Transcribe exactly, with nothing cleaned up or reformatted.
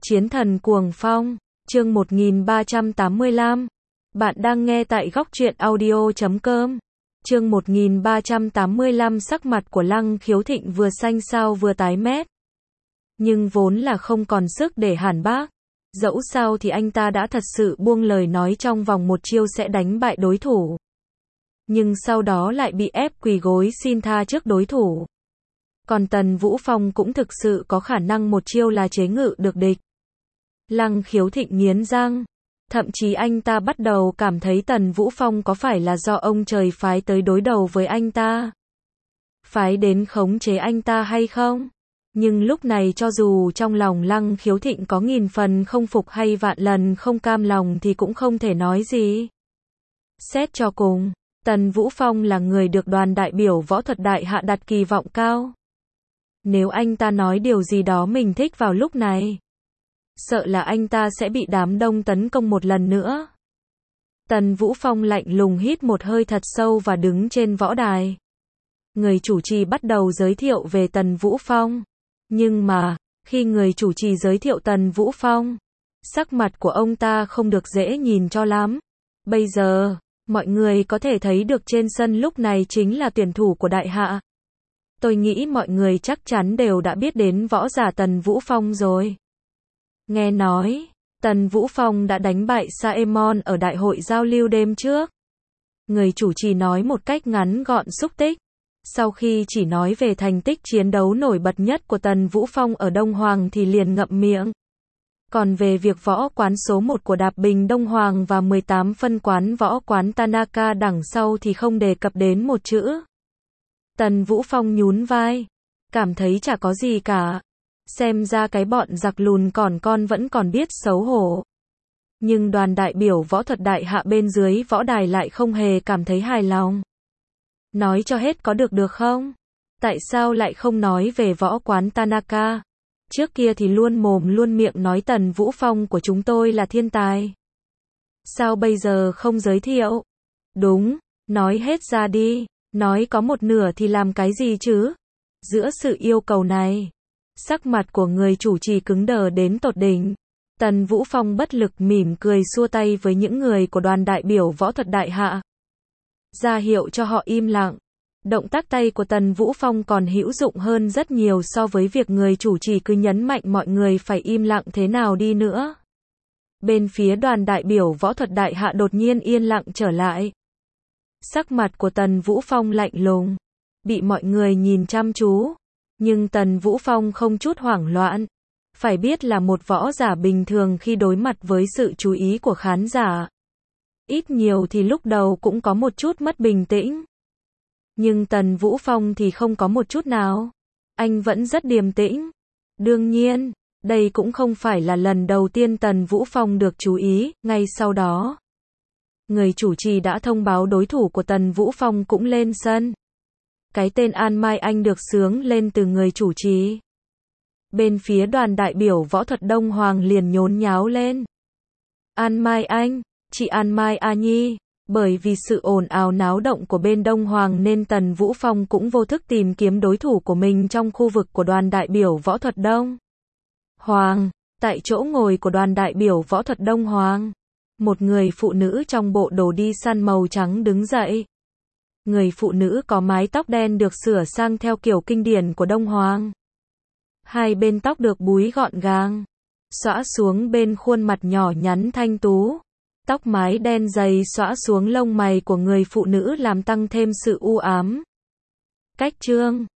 Chiến thần cuồng phong, chương một nghìn ba trăm tám mươi lăm. Bạn đang nghe tại góc truyện audio chấm com. Chương một nghìn ba trăm tám mươi lăm. Sắc mặt của Lăng Khiếu Thịnh vừa xanh xao vừa tái mét. Nhưng vốn là không còn sức để hàn bác. Dẫu sao thì anh ta đã thật sự buông lời nói trong vòng một chiêu sẽ đánh bại đối thủ. Nhưng sau đó lại bị ép quỳ gối xin tha trước đối thủ. Còn Tần Vũ Phong cũng thực sự có khả năng một chiêu là chế ngự được địch. Lăng Khiếu Thịnh nghiến răng. Thậm chí anh ta bắt đầu cảm thấy Tần Vũ Phong có phải là do ông trời phái tới đối đầu với anh ta. Phái đến khống chế anh ta hay không? Nhưng lúc này cho dù trong lòng Lăng Khiếu Thịnh có nghìn phần không phục hay vạn lần không cam lòng thì cũng không thể nói gì. Xét cho cùng, Tần Vũ Phong là người được đoàn đại biểu võ thuật đại hạ đặt kỳ vọng cao. Nếu anh ta nói điều gì đó mình thích vào lúc này, sợ là anh ta sẽ bị đám đông tấn công một lần nữa. Tần Vũ Phong lạnh lùng hít một hơi thật sâu và đứng trên võ đài. Người chủ trì bắt đầu giới thiệu về Tần Vũ Phong. Nhưng mà, khi người chủ trì giới thiệu Tần Vũ Phong, sắc mặt của ông ta không được dễ nhìn cho lắm. Bây giờ, mọi người có thể thấy được trên sân lúc này chính là tuyển thủ của đại hạ. Tôi nghĩ mọi người chắc chắn đều đã biết đến võ giả Tần Vũ Phong rồi. Nghe nói, Tần Vũ Phong đã đánh bại Saemon ở đại hội giao lưu đêm trước. Người chủ trì nói một cách ngắn gọn xúc tích. Sau khi chỉ nói về thành tích chiến đấu nổi bật nhất của Tần Vũ Phong ở Đông Hoàng thì liền ngậm miệng. Còn về việc võ quán số một của Đạp Bình Đông Hoàng và mười tám phân quán võ quán Tanaka đằng sau thì không đề cập đến một chữ. Tần Vũ Phong nhún vai, cảm thấy chả có gì cả. Xem ra cái bọn giặc lùn còn con vẫn còn biết xấu hổ. Nhưng đoàn đại biểu võ thuật đại hạ bên dưới võ đài lại không hề cảm thấy hài lòng. Nói cho hết có được được không? Tại sao lại không nói về võ quán Tanaka? Trước kia thì luôn mồm luôn miệng nói Tần Vũ Phong của chúng tôi là thiên tài. Sao bây giờ không giới thiệu? Đúng, nói hết ra đi. Nói có một nửa thì làm cái gì chứ? Giữa sự yêu cầu này, sắc mặt của người chủ trì cứng đờ đến tột đỉnh. Tần Vũ Phong bất lực mỉm cười xua tay với những người của đoàn đại biểu võ thuật đại hạ, ra hiệu cho họ im lặng. Động tác tay của Tần Vũ Phong còn hữu dụng hơn rất nhiều so với việc người chủ trì cứ nhấn mạnh mọi người phải im lặng thế nào đi nữa. Bên phía đoàn đại biểu võ thuật đại hạ đột nhiên yên lặng trở lại. Sắc mặt của Tần Vũ Phong lạnh lùng, bị mọi người nhìn chăm chú. Nhưng Tần Vũ Phong không chút hoảng loạn. Phải biết là một võ giả bình thường khi đối mặt với sự chú ý của khán giả, ít nhiều thì lúc đầu cũng có một chút mất bình tĩnh. Nhưng Tần Vũ Phong thì không có một chút nào. Anh vẫn rất điềm tĩnh. Đương nhiên, đây cũng không phải là lần đầu tiên Tần Vũ Phong được chú ý. Ngay sau đó, người chủ trì đã thông báo đối thủ của Tần Vũ Phong cũng lên sân. Cái tên An Mai Anh được xướng lên từ người chủ trì. Bên phía đoàn đại biểu võ thuật Đông Hoàng liền nhốn nháo lên. An Mai Anh, chị An Mai A Nhi. Bởi vì sự ồn ào náo động của bên Đông Hoàng nên Tần Vũ Phong cũng vô thức tìm kiếm đối thủ của mình trong khu vực của đoàn đại biểu võ thuật Đông Hoàng. Tại chỗ ngồi của đoàn đại biểu võ thuật Đông Hoàng, một người phụ nữ trong bộ đồ đi săn màu trắng đứng dậy. Người phụ nữ có mái tóc đen được sửa sang theo kiểu kinh điển của Đông Hoàng. Hai bên tóc được búi gọn gàng, xõa xuống bên khuôn mặt nhỏ nhắn thanh tú. Tóc mái đen dày xõa xuống lông mày của người phụ nữ làm tăng thêm sự u ám. Cách trương,